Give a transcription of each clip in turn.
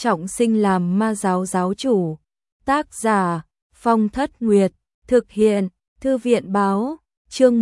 trọng sinh làm ma giáo giáo chủ. Tác giả Phong Thất Nguyệt, thực hiện Thư viện báo, chương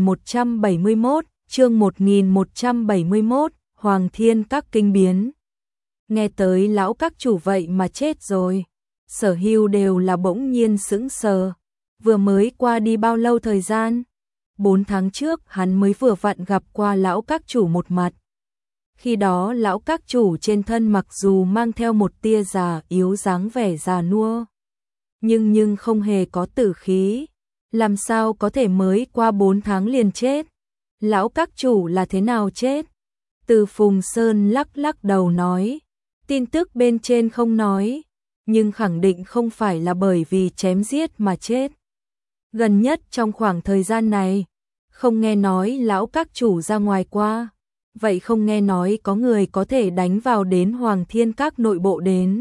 1171, Hoàng Thiên Các kinh biến. Nghe tới lão các chủ vậy mà chết rồi. Sở Hưu đều là bỗng nhiên sững sờ. Vừa mới qua đi bao lâu thời gian? 4 tháng trước hắn mới vừa vặn gặp qua lão các chủ một mặt. Khi đó lão các chủ trên thân mặc dù mang theo một tia già yếu dáng vẻ già nua, nhưng không hề có tử khí. Làm sao có thể mới qua 4 tháng liền chết? Lão các chủ là thế nào chết? Từ Phùng Sơn lắc đầu nói, tin tức bên trên không nói, nhưng khẳng định không phải là bởi vì chém giết mà chết. Gần nhất trong khoảng thời gian này, không nghe nói lão các chủ ra ngoài qua, vậy không nghe nói có người có thể đánh vào đến Hoàng Thiên Các nội bộ đến.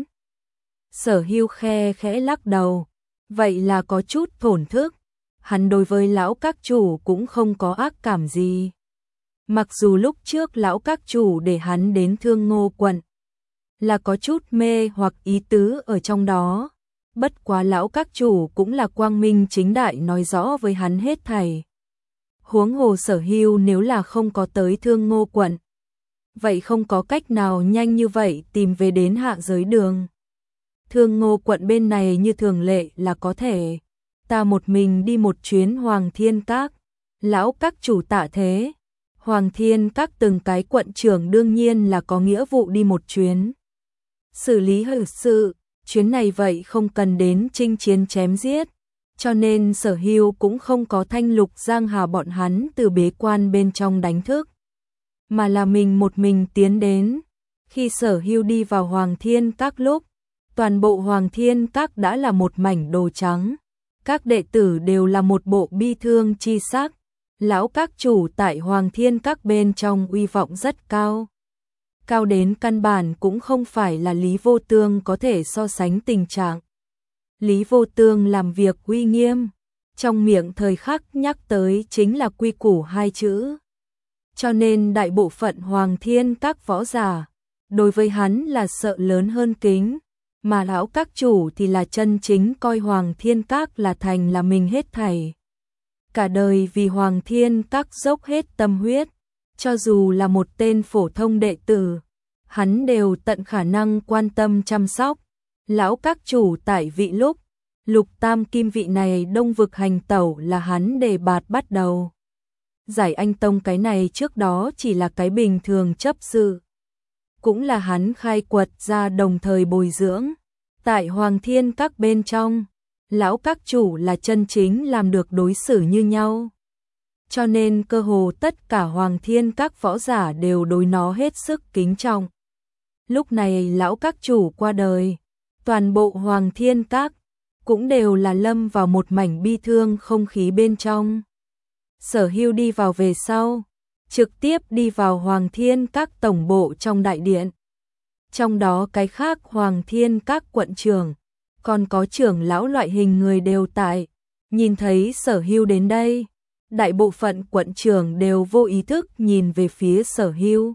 Sở Hưu khẽ lắc đầu, vậy là có chút thổn thức. Hắn đối với lão các chủ cũng không có ác cảm gì. Mặc dù lúc trước lão các chủ để hắn đến Thương Ngô quận là có chút mê hoặc ý tứ ở trong đó, bất quá lão các chủ cũng là quang minh chính đại nói rõ với hắn hết thảy. Huống hồ Sở Hưu nếu là không có tới Thương Ngô quận, vậy không có cách nào nhanh như vậy tìm về đến hạ giới đường. Thương Ngô quận bên này như thường lệ là có thể ta một mình đi một chuyến Hoàng Thiên Các. Lão các chủ tạ thế. Hoàng Thiên Các từng cái quận trưởng đương nhiên là có nghĩa vụ đi một chuyến. Xử lý hư sự, chuyến này vậy không cần đến chinh chiến chém giết, cho nên Sở Hưu cũng không có thanh Lục Giang Hà bọn hắn từ bế quan bên trong đánh thức, mà là mình một mình tiến đến. Khi Sở Hưu đi vào Hoàng Thiên Các lúc, toàn bộ Hoàng Thiên Các đã là một mảnh đồ trắng. Các đệ tử đều là một bộ bi thương chi sắc. Lão các chủ tại Hoàng Thiên Các bên trong uy vọng rất cao. Cao đến căn bản cũng không phải là Lý Vô Tương có thể so sánh tình trạng. Lý Vô Tương làm việc uy nghiêm, trong miệng thời khắc nhắc tới chính là quy củ 2 chữ. Cho nên đại bộ phận Hoàng Thiên Các võ giả, đối với hắn là sợ lớn hơn kính. Mà lão các chủ thì là chân chính coi Hoàng Thiên Các là thành là mình hết thảy. Cả đời vì Hoàng Thiên Các dốc hết tâm huyết, cho dù là một tên phổ thông đệ tử, hắn đều tận khả năng quan tâm chăm sóc. Lão các chủ tại vị lúc, Lục Tam Kim vị này Đông vực hành tẩu là hắn đề bạt bắt đầu. Giải Anh Tông cái này trước đó chỉ là cái bình thường chấp sự, cũng là hắn khai quật ra đồng thời bồi dưỡng. Tại Hoàng Thiên Các bên trong, lão các chủ là chân chính làm được đối xử như nhau. Cho nên cơ hồ tất cả Hoàng Thiên Các võ giả đều đối nó hết sức kính trọng. Lúc này lão các chủ qua đời, toàn bộ Hoàng Thiên Các cũng đều là lâm vào một mảnh bi thương không khí bên trong. Sở Hưu đi vào về sau, trực tiếp đi vào Hoàng Thiên Các tổng bộ trong đại điện. Trong đó cái khác Hoàng Thiên Các quận trưởng, còn có trưởng lão loại hình người đều tại. Nhìn thấy Sở Hưu đến đây, đại bộ phận quận trưởng đều vô ý thức nhìn về phía Sở Hưu.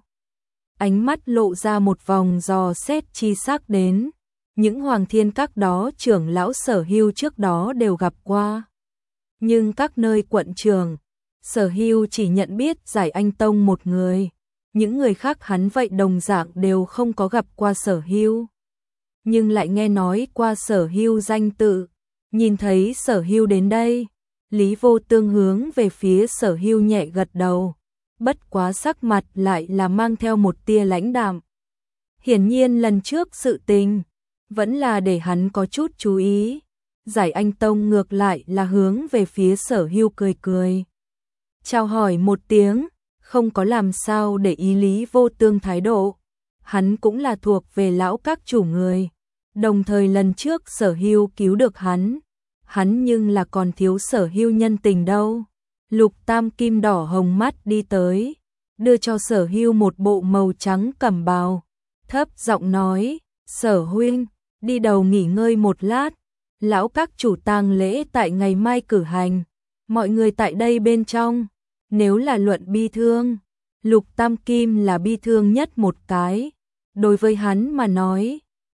Ánh mắt lộ ra một vòng dò xét chi sắc đến. Những Hoàng Thiên Các đó trưởng lão Sở Hưu trước đó đều gặp qua. Nhưng các nơi quận trưởng, Sở Hưu chỉ nhận biết Giải Anh Tông một người. Những người khác hắn vậy đồng dạng đều không có gặp qua Sở Hưu, nhưng lại nghe nói qua Sở Hưu danh tự. Nhìn thấy Sở Hưu đến đây, Lý Vô Tương hướng về phía Sở Hưu nhẹ gật đầu, bất quá sắc mặt lại là mang theo một tia lãnh đạm. Hiển nhiên lần trước sự tình vẫn là để hắn có chút chú ý. Giải Anh Tông ngược lại là hướng về phía Sở Hưu cười, chào hỏi một tiếng, không có làm sao để ý Lý Vô Tương thái độ. Hắn cũng là thuộc về lão các chủ người, đồng thời lần trước Sở Hưu cứu được hắn nhưng là còn thiếu Sở Hưu nhân tình đâu. Lục Tam Kim đỏ hồng mắt đi tới, đưa cho Sở Hưu một bộ màu trắng cẩm bào, thấp giọng nói, Sở huynh, đi đầu nghỉ ngơi một lát, lão các chủ tang lễ tại ngày mai cử hành, mọi người tại đây bên trong, nếu là luận bi thương, Lục Tam Kim là bi thương nhất một cái. Đối với hắn mà nói,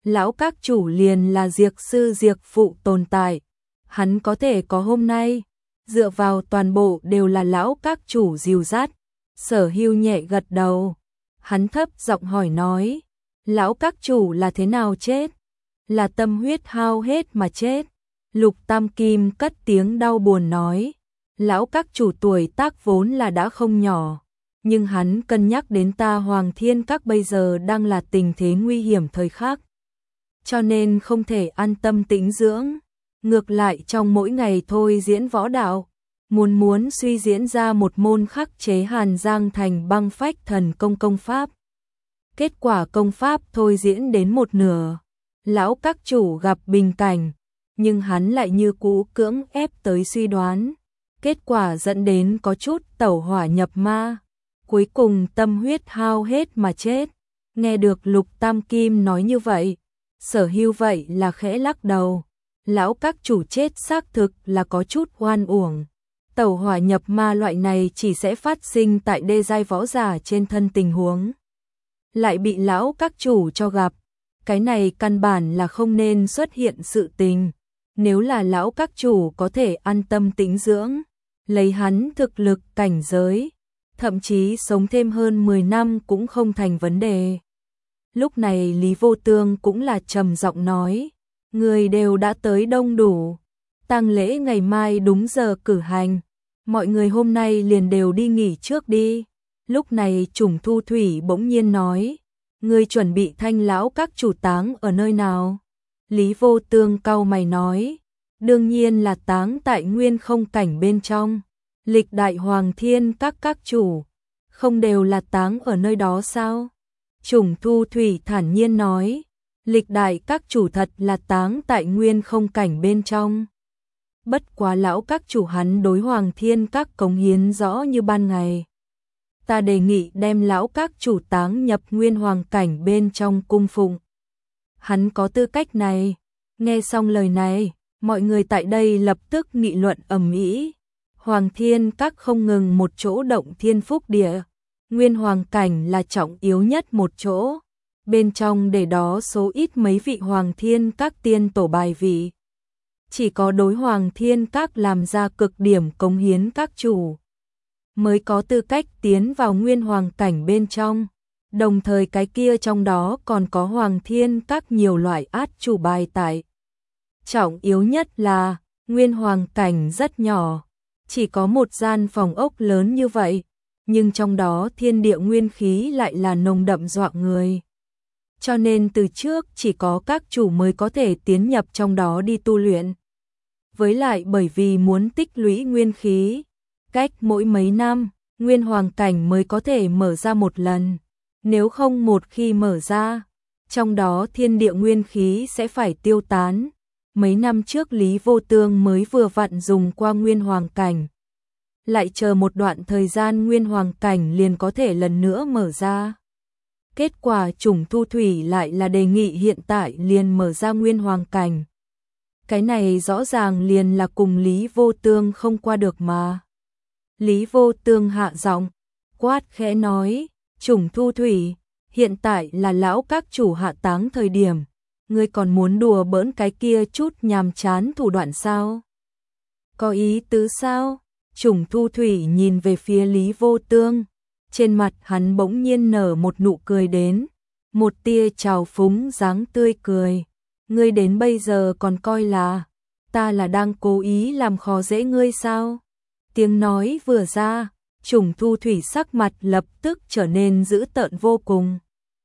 lão các chủ liền là diệt sư diệt phụ tồn tại. Hắn có thể có hôm nay, dựa vào toàn bộ đều là lão các chủ dìu dắt. Sở Hưu nhẹ gật đầu, hắn thấp giọng hỏi nói, lão các chủ là thế nào chết? Là tâm huyết hao hết mà chết. Lục Tam Kim cất tiếng đau buồn nói, lão các chủ tuổi tác vốn là đã không nhỏ, nhưng hắn cân nhắc đến ta Hoàng Thiên Các bây giờ đang là tình thế nguy hiểm thời khắc, cho nên không thể an tâm tĩnh dưỡng. Ngược lại trong mỗi ngày thôi diễn võ đạo, muốn suy diễn ra một môn khắc chế Hàn Giang Thành băng phách thần công pháp. Kết quả công pháp thôi diễn đến một nửa, lão các chủ gặp bình cảnh, nhưng hắn lại như cũ cưỡng ép tới suy đoán. Kết quả dẫn đến có chút tẩu hỏa nhập ma, cuối cùng tâm huyết hao hết mà chết. Nghe được Lục Tam Kim nói như vậy, Sở Hưu vậy là khẽ lắc đầu. Lão các chủ chết xác thực là có chút oan uổng. Tẩu hỏa nhập ma loại này chỉ sẽ phát sinh tại đê giai võ giả trên thân tình huống. Lại bị lão các chủ cho gặp. Cái này căn bản là không nên xuất hiện sự tình. Nếu là lão các chủ có thể an tâm tĩnh dưỡng, lấy hắn thực lực cảnh giới, thậm chí sống thêm hơn 10 năm cũng không thành vấn đề. Lúc này Lý Vô Tương cũng là trầm giọng nói, người đều đã tới đông đủ, tang lễ ngày mai đúng giờ cử hành, mọi người hôm nay liền đều đi nghỉ trước đi. Lúc này Trùng Thu Thủy bỗng nhiên nói, người chuẩn bị Thanh lão các chủ táng ở nơi nào? Lý Vô Tương cau mày nói, đương nhiên là táng tại Nguyên Không Cảnh bên trong. Lịch đại Hoàng Thiên các chủ, không đều là táng ở nơi đó sao? Trùng Thu Thủy thản nhiên nói, lịch đại các chủ thật là táng tại Nguyên Không Cảnh bên trong. Bất quá lão các chủ hắn đối Hoàng Thiên các cống hiến rõ như ban ngày. Ta đề nghị đem lão các chủ táng nhập Nguyên Hoàng Cảnh bên trong cung phụng. Hắn có tư cách này. Nghe xong lời này, mọi người tại đây lập tức nghị luận ầm ĩ. Hoàng Thiên các không ngừng một chỗ động thiên phúc địa, Nguyên Hoàng Cảnh là trọng yếu nhất một chỗ. Bên trong để đó số ít mấy vị Hoàng Thiên các tiên tổ bài vị. Chỉ có đối Hoàng Thiên các làm ra cực điểm cống hiến các chủ mới có tư cách tiến vào Nguyên Hoàng Cảnh bên trong. Đồng thời cái kia trong đó còn có Hoàng Thiên các nhiều loại át chủ bài tại. Trọng yếu nhất là Nguyên Hoàng Cảnh rất nhỏ, chỉ có một gian phòng ốc lớn như vậy, nhưng trong đó thiên địa nguyên khí lại là nồng đậm dọa người. Cho nên từ trước chỉ có các chủ mới có thể tiến nhập trong đó đi tu luyện. Với lại bởi vì muốn tích lũy nguyên khí, cách mỗi mấy năm, Nguyên Hoàng Cảnh mới có thể mở ra một lần. Nếu không một khi mở ra, trong đó thiên địa nguyên khí sẽ phải tiêu tán. Mấy năm trước Lý Vô Tương mới vừa vặn dùng qua Nguyên Hoàng Cảnh. Lại chờ một đoạn thời gian Nguyên Hoàng Cảnh liền có thể lần nữa mở ra. Kết quả Trùng Thu Thủy lại là đề nghị hiện tại liền mở ra Nguyên Hoàng Cảnh. Cái này rõ ràng liền là cùng Lý Vô Tương không qua được mà. Lý Vô Tương hạ giọng, quát khẽ nói, Trùng Thu Thủy, hiện tại là lão các chủ hạ táng thời điểm, ngươi còn muốn đùa bỡn cái kia chút nhàm chán thủ đoạn sao? Có ý tứ sao? Trùng Thu Thủy nhìn về phía Lý Vô Tương, trên mặt hắn bỗng nhiên nở một nụ cười đến, một tia trào phúng dáng tươi cười. Ngươi đến bây giờ còn coi là ta là đang cố ý làm khó dễ ngươi sao? Tiếng nói vừa ra, Trùng Thu Thủy sắc mặt lập tức trở nên dữ tợn vô cùng.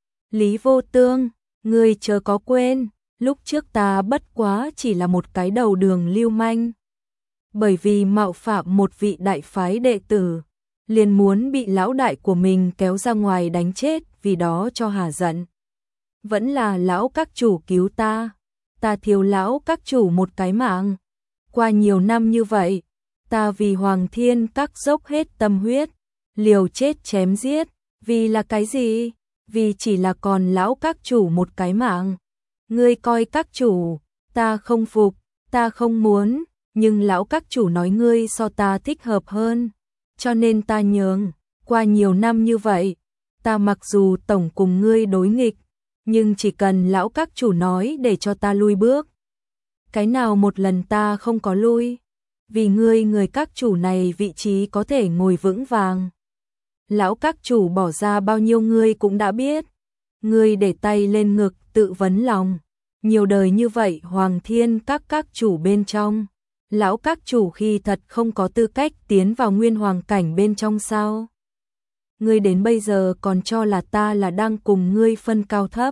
Lý Vô Tương, ngươi chớ có quên, lúc trước ta bất quá chỉ là một cái đầu đường lưu manh. Bởi vì mạo phạm một vị đại phái đệ tử, liền muốn bị lão đại của mình kéo ra ngoài đánh chết, vì đó cho hà giận. Vẫn là lão các chủ cứu ta thiếu lão các chủ một cái mạng. Qua nhiều năm như vậy, ta vì Hoàng Thiên các dốc hết tâm huyết, liều chết chém giết, vì là cái gì? Vì chỉ là còn lão các chủ một cái mạng. Ngươi coi các chủ, ta không phục, ta không muốn, nhưng lão các chủ nói ngươi so ta thích hợp hơn, cho nên ta nhường. Qua nhiều năm như vậy, ta mặc dù tổng cùng ngươi đối nghịch, nhưng chỉ cần lão các chủ nói để cho ta lui bước. Cái nào một lần ta không có lui, vì ngươi người các chủ này vị trí có thể ngồi vững vàng. Lão các chủ bỏ ra bao nhiêu ngươi cũng đã biết. Ngươi để tay lên ngực tự vấn lòng. Nhiều đời như vậy Hoàng Thiên các chủ bên trong. Lão các chủ khi thật không có tư cách tiến vào nguyên hoàng cảnh bên trong sao? Ngươi đến bây giờ còn cho là ta là đang cùng ngươi phân cao thấp.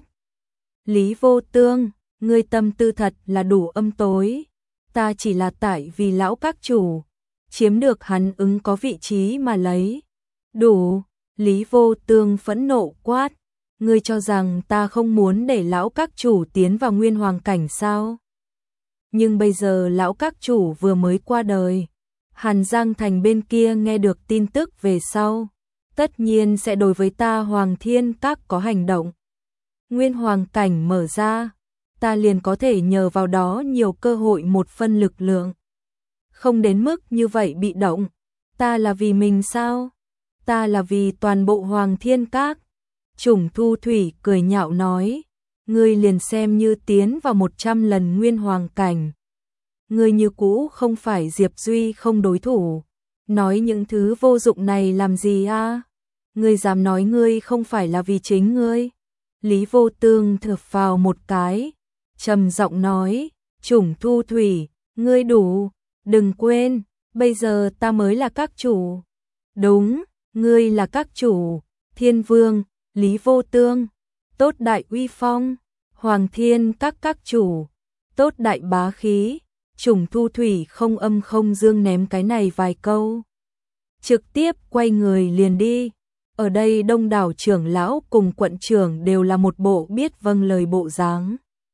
Lý Vô Tương, ngươi tâm tư thật là đủ âm tối. Ta chỉ là tại vì lão các chủ chiếm được hắn ứng có vị trí mà lấy. Đủ, Lý Vô Tương phẫn nộ quát. Ngươi cho rằng ta không muốn để lão các chủ tiến vào nguyên hoàng cảnh sao? Nhưng bây giờ lão các chủ vừa mới qua đời. Hàn Giang Thành bên kia nghe được tin tức về sau. Tất nhiên sẽ đối với ta Hoàng Thiên các có hành động. Nguyên hoàng cảnh mở ra, ta liền có thể nhờ vào đó nhiều cơ hội một phân lực lượng. Không đến mức như vậy bị động. Ta là vì mình sao? Ta là vì toàn bộ Hoàng Thiên các. Chủng Thu Thủy cười nhạo nói, ngươi liền xem như tiến vào 100 lần nguyên hoàng cảnh. Ngươi như cũ không phải Diệp Duy không đối thủ. Nói những thứ vô dụng này làm gì a? Ngươi dám nói ngươi không phải là vì chính ngươi. Lý Vô Tương thở phào một cái, trầm giọng nói, Chủng Thu Thủy, ngươi đủ, đừng quên, bây giờ ta mới là các chủ. Đúng, ngươi là các chủ, Thiên Vương, Lý Vô Tương, tốt đại uy phong, Hoàng Thiên các chủ, tốt đại bá khí. Chủng Thu Thủy không âm không dương ném cái này vài câu. Trực tiếp quay người liền đi. Ở đây đông đảo trưởng lão cùng quận trưởng đều là một bộ biết vâng lời bộ dáng.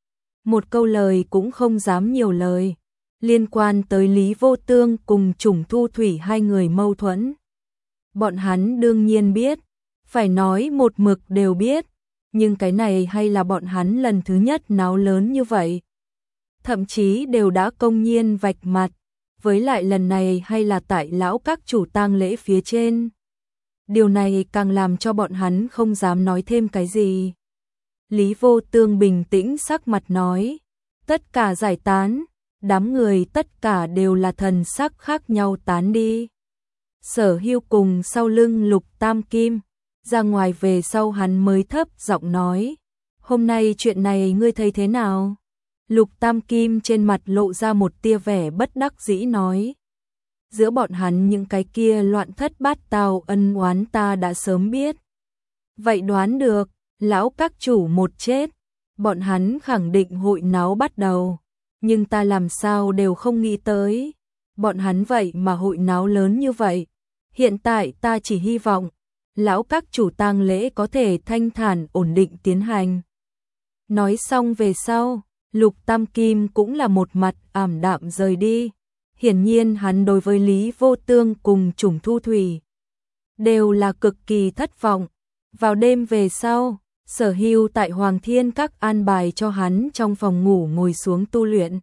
Một câu lời cũng không dám nhiều lời. Liên quan tới Lý Vô Tương cùng Chủng Thu Thủy hai người mâu thuẫn. Bọn hắn đương nhiên biết. Phải nói một mực đều biết. Nhưng cái này hay là bọn hắn lần thứ nhất náo lớn như vậy. Thậm chí đều đã công nhiên vạch mặt, với lại lần này hay là tại lão các chủ tang lễ phía trên. Điều này càng làm cho bọn hắn không dám nói thêm cái gì. Lý Vô Tương bình tĩnh sắc mặt nói, tất cả giải tán, đám người tất cả đều là thần sắc khác nhau tán đi. Sở Hưu cùng sau lưng Lục Tam Kim, ra ngoài về sau hắn mới thấp giọng nói, hôm nay chuyện này ngươi thấy thế nào? Lục Tam Kim trên mặt lộ ra một tia vẻ bất đắc dĩ nói. Giữa bọn hắn những cái kia loạn thất bát tao ân oán ta đã sớm biết. Vậy đoán được, lão các chủ một chết, bọn hắn khẳng định hội náo bắt đầu. Nhưng ta làm sao đều không nghĩ tới. Bọn hắn vậy mà hội náo lớn như vậy. Hiện tại ta chỉ hy vọng, lão các chủ tang lễ có thể thanh thản ổn định tiến hành. Nói xong về sau. Lục Tam Kim cũng là một mặt ảm đạm rời đi. Hiển nhiên hắn đối với Lý Vô Tương cùng Chủng Thu Thủy đều là cực kỳ thất vọng. Vào đêm về sau, Sở Hưu tại Hoàng Thiên các an bài cho hắn trong phòng ngủ ngồi xuống tu luyện.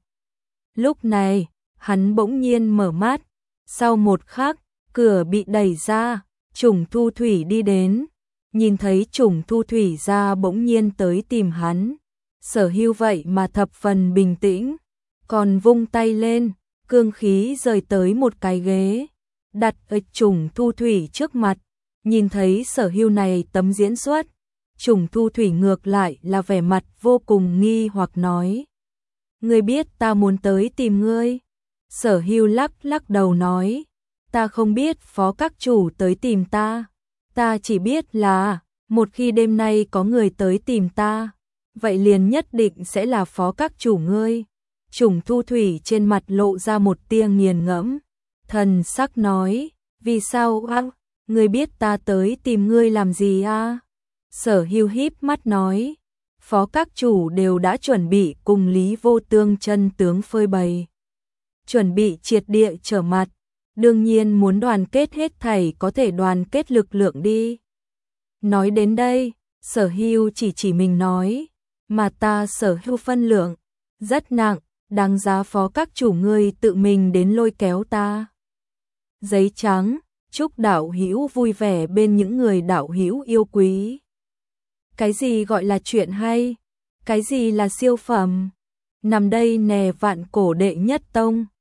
Lúc này, hắn bỗng nhiên mở mắt. Sau một khắc, cửa bị đẩy ra, Chủng Thu Thủy đi đến. Nhìn thấy Chủng Thu Thủy ra bỗng nhiên tới tìm hắn. Sở Hưu vậy mà thập phần bình tĩnh, còn vung tay lên, cương khí rời tới một cái ghế, đặt ở Chủng Thu Thủy trước mặt. Nhìn thấy Sở Hưu này tấm diễn xuất, Chủng Thu Thủy ngược lại là vẻ mặt vô cùng nghi hoặc nói, ngươi biết ta muốn tới tìm ngươi? Sở Hưu lắc đầu nói, ta không biết phó các chủ tới tìm ta, ta chỉ biết là một khi đêm nay có người tới tìm ta, vậy liền nhất định sẽ là phó các chủ ngươi. Chủng Thu Thủy trên mặt lộ ra một tia nghiền ngẫm, thần sắc nói, vì sao a? Ngươi biết ta tới tìm ngươi làm gì a? Sở Hưu híp mắt nói, phó các chủ đều đã chuẩn bị cùng Lý Vô Tương chân tướng phơi bày, chuẩn bị triệt địa trở mặt, đương nhiên muốn đoàn kết hết thảy có thể đoàn kết lực lượng đi. Nói đến đây, Sở Hưu chỉ mình nói, mà ta Sở Hưu phân lượng rất nặng, đáng giá phó các chủ ngươi tự mình đến lôi kéo ta. Giấy trắng, chúc đạo hữu vui vẻ bên những người đạo hữu yêu quý. Cái gì gọi là chuyện hay? Cái gì là siêu phẩm? Nằm đây nè vạn cổ đệ nhất tông.